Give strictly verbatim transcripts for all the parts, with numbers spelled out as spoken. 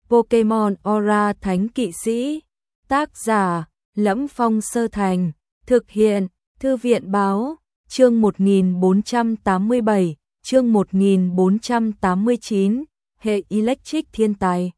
Pokemon Aura Thánh Kỵ Sĩ. Tác giả: Lẫm Phong Sơ Thành. Thực hiện: Thư viện báo. Chương một nghìn bốn trăm tám mươi bảy, chương một nghìn bốn trăm tám mươi chín, hệ Electric thiên tài.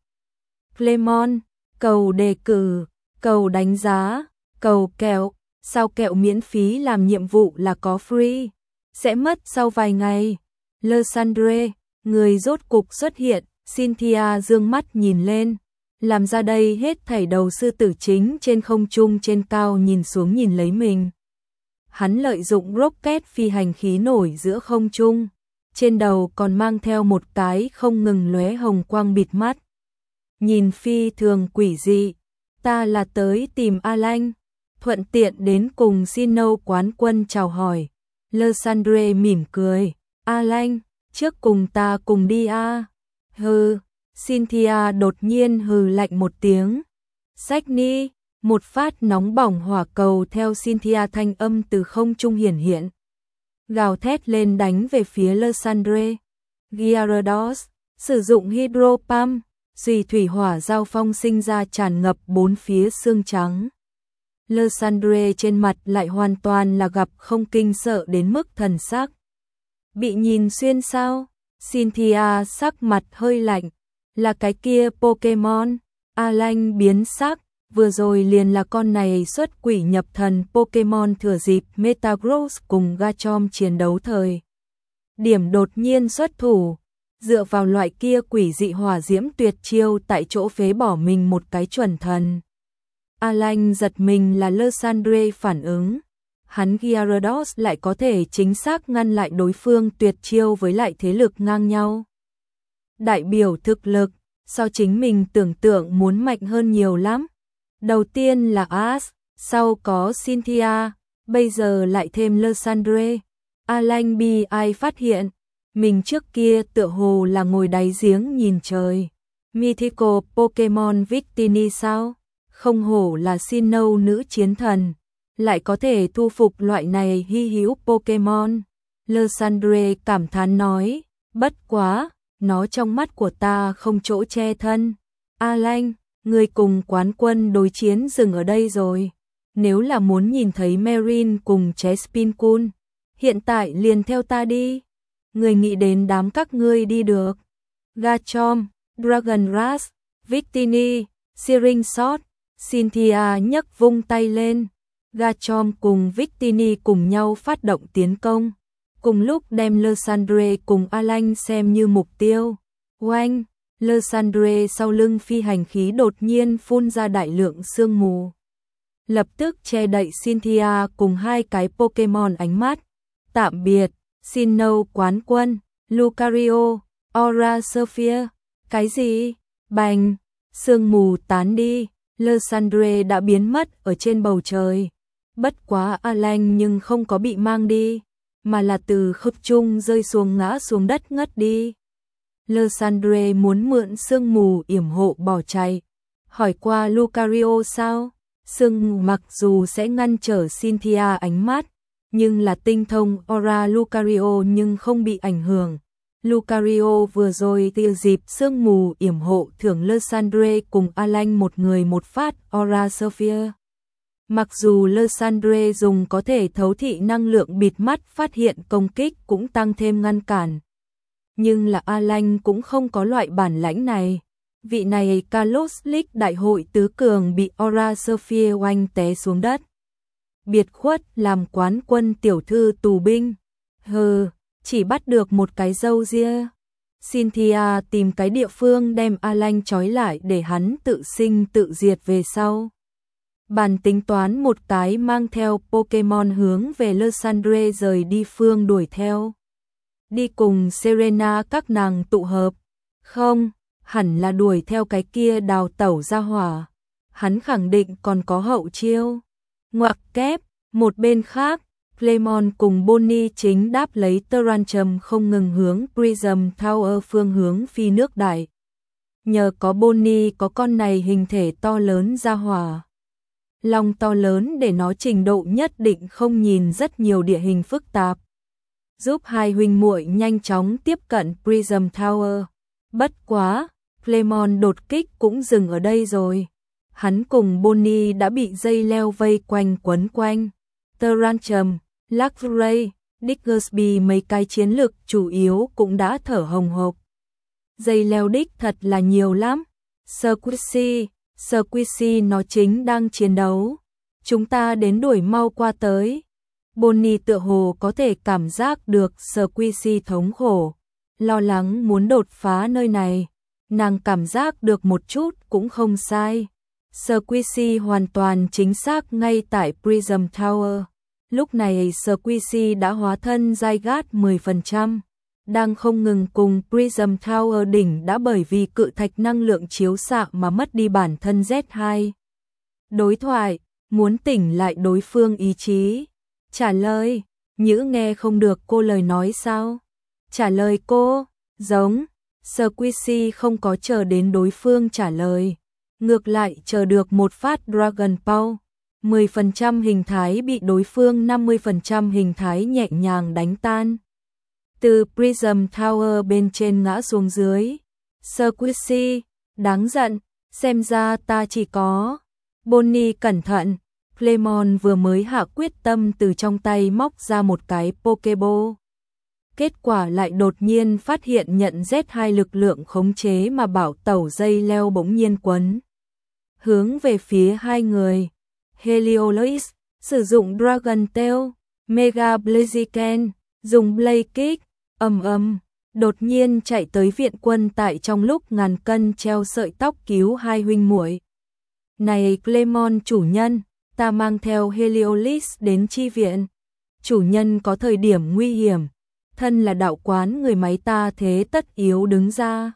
Clemon, cầu đề cử, cầu đánh giá, cầu kẹo, sao kẹo miễn phí làm nhiệm vụ là có free, sẽ mất sau vài ngày. Lysandre, người rốt cục xuất hiện, Cynthia dương mắt nhìn lên, làm ra đây hết thảy đầu sư tử chính trên không trung trên cao nhìn xuống nhìn lấy mình. Hắn lợi dụng rocket phi hành khí nổi giữa không trung, trên đầu còn mang theo một cái không ngừng lóe hồng quang bịt mắt. Nhìn phi thường quỷ dị, ta là tới tìm Alan, thuận tiện đến cùng Sinnoh quán quân chào hỏi. Lysandre mỉm cười, Alan, trước cùng ta cùng đi a. Hừ, Cynthia đột nhiên hừ lạnh một tiếng. Sách ni, một phát nóng bỏng hỏa cầu theo Cynthia thanh âm từ không trung hiển hiện. Gào thét lên đánh về phía Lysandre. Gyarados, sử dụng Hydro Pump, duy thủy hỏa giao phong sinh ra tràn ngập bốn phía xương trắng. Lysandre trên mặt lại hoàn toàn là gặp không kinh sợ đến mức thần sắc. Bị nhìn xuyên sao? Cynthia sắc mặt hơi lạnh. Là cái kia Pokemon. Alan biến sắc. Vừa rồi liền là con này xuất quỷ nhập thần Pokemon thừa dịp Metagross cùng Garchomp chiến đấu thời điểm đột nhiên xuất thủ, dựa vào loại kia quỷ dị hỏa diễm tuyệt chiêu tại chỗ phế bỏ mình một cái chuẩn thần. Alan giật mình là Lysandre phản ứng, hắn Gyarados lại có thể chính xác ngăn lại đối phương tuyệt chiêu với lại thế lực ngang nhau. Đại biểu thực lực, so chính mình tưởng tượng muốn mạnh hơn nhiều lắm. Đầu tiên là Ash, sau có Cynthia, bây giờ lại thêm Lysandre. Alan bi ai phát hiện, mình trước kia tựa hồ là ngồi đáy giếng nhìn trời. Mythical Pokemon Victini sao? Không hổ là Sinnoh nữ chiến thần, lại có thể thu phục loại này hy hữu Pokemon. Lysandre cảm thán nói, bất quá, nó trong mắt của ta không chỗ che thân. Alan, người cùng quán quân đối chiến dừng ở đây rồi. Nếu là muốn nhìn thấy Marin cùng Chespincool, hiện tại liền theo ta đi. Người nghĩ đến đám các ngươi đi được. Garchomp, Dragon Rush, Victini, Searing Shot. Cynthia nhấc vung tay lên. Garchomp cùng Victini cùng nhau phát động tiến công, cùng lúc đem Lysandre cùng Alan xem như mục tiêu. Oanh! Lysandre sau lưng phi hành khí đột nhiên phun ra đại lượng sương mù, lập tức che đậy Cynthia cùng hai cái Pokemon ánh mắt. Tạm biệt, Sinnoh quán quân, Lucario, Aura Sphere. Cái gì? Bành! Sương mù tán đi, Lysandre đã biến mất ở trên bầu trời. Bất quá Alan nhưng không có bị mang đi, mà là từ không trung rơi xuống ngã xuống đất ngất đi. Lysandre muốn mượn sương mù yểm hộ bỏ chạy, hỏi qua Lucario sao? Sương mù mặc dù sẽ ngăn trở Cynthia ánh mắt, nhưng là tinh thông Aura Lucario nhưng không bị ảnh hưởng. Lucario vừa rồi tiêu dịp sương mù yểm hộ thưởng Lysandre cùng Alan một người một phát Aura Sphere. Mặc dù Lysandre dùng có thể thấu thị năng lượng bịt mắt phát hiện công kích cũng tăng thêm ngăn cản, nhưng là Alan cũng không có loại bản lãnh này. Vị này Kalos League đại hội tứ cường bị Aura Sphere oanh té xuống đất. Biệt khuất làm quán quân tiểu thư tù binh. Hừ, chỉ bắt được một cái râu ria. Cynthia tìm cái địa phương đem Alan trói lại để hắn tự sinh tự diệt về sau. Bàn tính toán một cái mang theo Pokemon hướng về Lysandre rời đi phương đuổi theo. Đi cùng Serena các nàng tụ hợp. Không, hẳn là đuổi theo cái kia đào tẩu ra hỏa. Hắn khẳng định còn có hậu chiêu. Ngoặc kép, một bên khác, Clemon cùng Bonnie chính đáp lấy Tyrantrum không ngừng hướng Prism Tower phương hướng phi nước đại. Nhờ có Bonnie có con này hình thể to lớn ra hỏa. Lòng to lớn để nó trình độ nhất định không nhìn rất nhiều địa hình phức tạp, giúp hai huynh muội nhanh chóng tiếp cận Prism Tower. Bất quá, Clement đột kích cũng dừng ở đây rồi. Hắn cùng Bonnie đã bị dây leo vây quanh quấn quanh. Tarantum, Lacray, Diggersby mấy cái chiến lược chủ yếu cũng đã thở hồng hộc. Dây leo đích thật là nhiều lắm. Squishy, Squishy nó chính đang chiến đấu. Chúng ta đến đuổi mau qua tới. Bonnie tựa hồ có thể cảm giác được Squishy thống khổ, lo lắng muốn đột phá nơi này. Nàng cảm giác được một chút cũng không sai. Squishy hoàn toàn chính xác ngay tại Prism Tower. Lúc này Squishy đã hóa thân Zygarde mười phần trăm, đang không ngừng cùng Prism Tower đỉnh đã bởi vì cự thạch năng lượng chiếu xạ mà mất đi bản thân Z hai. Đối thoại, muốn tỉnh lại đối phương ý chí. Trả lời, Nhữ nghe không được cô lời nói sao? Trả lời cô, giống. Squishy không có chờ đến đối phương trả lời. Ngược lại chờ được một phát Dragon Ball. mười phần trăm hình thái bị đối phương năm mươi phần trăm hình thái nhẹ nhàng đánh tan. Từ Prism Tower bên trên ngã xuống dưới. Squishy, đáng giận, xem ra ta chỉ có. Bonnie cẩn thận. Clement vừa mới hạ quyết tâm từ trong tay móc ra một cái Pokeball. Kết quả lại đột nhiên phát hiện nhận Z hai lực lượng khống chế mà bảo tẩu dây leo bỗng nhiên quấn. Hướng về phía hai người. Heliolisk, sử dụng Dragon Tail, Mega Blaziken, dùng Blaze Kick, ầm ầm, đột nhiên chạy tới viện quân tại trong lúc ngàn cân treo sợi tóc cứu hai huynh muội. Này Clement chủ nhân, ta mang theo Heliolisk đến chi viện. Chủ nhân có thời điểm nguy hiểm, thân là đạo quán người máy ta thế tất yếu đứng ra.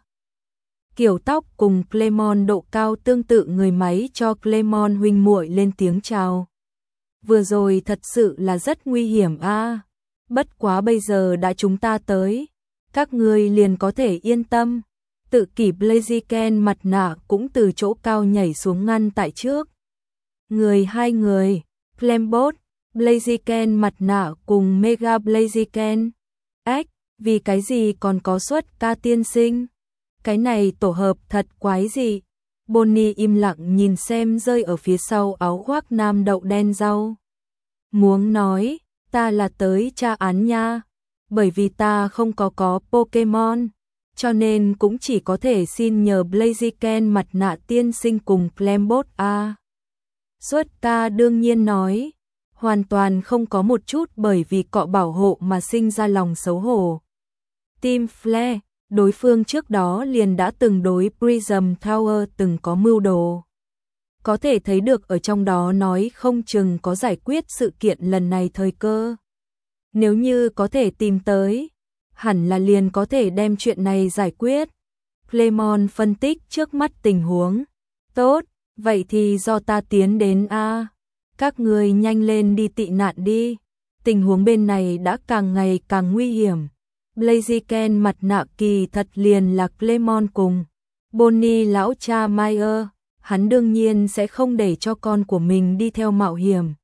Kiểu tóc cùng Clement độ cao tương tự người máy cho Clement huynh muội lên tiếng chào. Vừa rồi thật sự là rất nguy hiểm a. À, bất quá bây giờ đã chúng ta tới, các ngươi liền có thể yên tâm. Tự kỷ Blaziken mặt nạ cũng từ chỗ cao nhảy xuống ngăn tại trước. Người hai người, Clembot, Blaziken mặt nạ cùng Mega Blaziken. Ách, vì cái gì còn có suất ca tiên sinh? Cái này tổ hợp thật quái gì? Bonnie im lặng nhìn xem rơi ở phía sau áo khoác nam đậu đen rau. Muốn nói, ta là tới tra án nha. Bởi vì ta không có có Pokemon, cho nên cũng chỉ có thể xin nhờ Blaziken mặt nạ tiên sinh cùng Clembot a. À. Suất ca đương nhiên nói, hoàn toàn không có một chút bởi vì cọ bảo hộ mà sinh ra lòng xấu hổ. Team Flare, đối phương trước đó liền đã từng đối Prism Tower từng có mưu đồ. Có thể thấy được ở trong đó nói không chừng có giải quyết sự kiện lần này thời cơ. Nếu như có thể tìm tới, hẳn là liền có thể đem chuyện này giải quyết. Clement phân tích trước mắt tình huống. Tốt, vậy thì do ta tiến đến a. À. Các người nhanh lên đi tị nạn đi. Tình huống bên này đã càng ngày càng nguy hiểm. Blaziken mặt nạ kỳ thật liền là Clement cùng Bonnie lão cha Meyer, hắn đương nhiên sẽ không để cho con của mình đi theo mạo hiểm.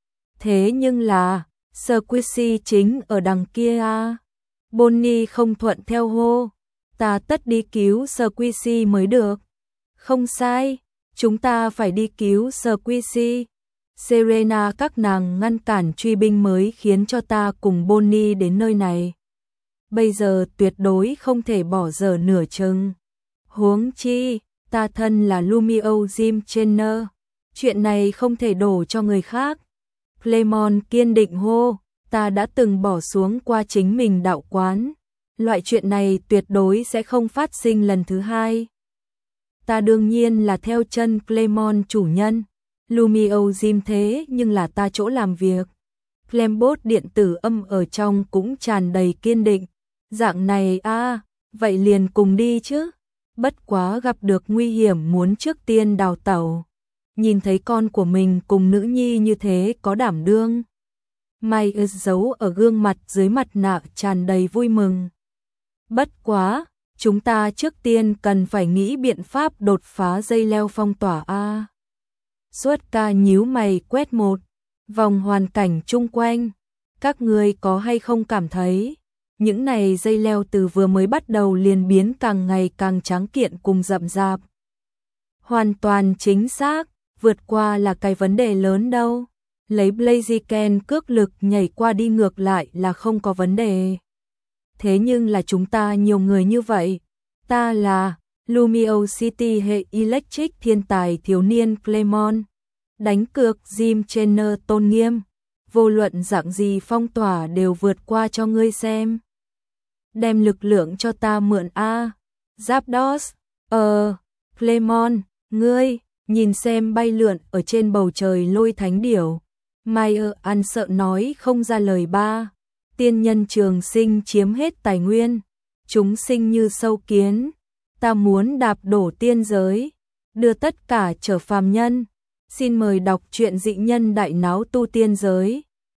Thế nhưng là, Squishy chính ở đằng kia à. Bonnie không thuận theo hô, ta tất đi cứu Squishy mới được. Không sai, chúng ta phải đi cứu Squishy. Serena các nàng ngăn cản truy binh mới khiến cho ta cùng Bonnie đến nơi này. Bây giờ tuyệt đối không thể bỏ dở nửa chừng. Huống chi, ta thân là Lumio Jim Trainer, chuyện này không thể đổ cho người khác. Clement kiên định hô, ta đã từng bỏ xuống qua chính mình đạo quán. Loại chuyện này tuyệt đối sẽ không phát sinh lần thứ hai. Ta đương nhiên là theo chân Clement chủ nhân. Lumio Jim thế nhưng là ta chỗ làm việc. Clembot điện tử âm ở trong cũng tràn đầy kiên định. Dạng này a, à, vậy liền cùng đi chứ. Bất quá gặp được nguy hiểm muốn trước tiên đào tẩu. Nhìn thấy con của mình cùng nữ nhi như thế có đảm đương. May giấu ở gương mặt dưới mặt nạ tràn đầy vui mừng. Bất quá, chúng ta trước tiên cần phải nghĩ biện pháp đột phá dây leo phong tỏa a. À. Suất ca nhíu mày quét một vòng hoàn cảnh chung quanh. Các người có hay không cảm thấy những này dây leo từ vừa mới bắt đầu liền biến càng ngày càng tráng kiện cùng rậm rạp. Hoàn toàn chính xác, vượt qua là cái vấn đề lớn đâu. Lấy Blaziken cước lực nhảy qua đi ngược lại là không có vấn đề. Thế nhưng là chúng ta nhiều người như vậy. Ta là Lumio City hệ Electric thiên tài thiếu niên Clemon. Đánh cược Jim Trainer tôn nghiêm. Vô luận dạng gì phong tỏa đều vượt qua cho ngươi xem. Đem lực lượng cho ta mượn A. Zapdos. Ờ, Clemon, ngươi, nhìn xem bay lượn ở trên bầu trời lôi thánh điểu. Meyer ăn sợ nói không ra lời ba. Tiên nhân trường sinh chiếm hết tài nguyên. Chúng sinh như sâu kiến. Ta muốn đạp đổ tiên giới. Đưa tất cả trở phàm nhân. Xin mời đọc truyện dị nhân đại náo tu tiên giới.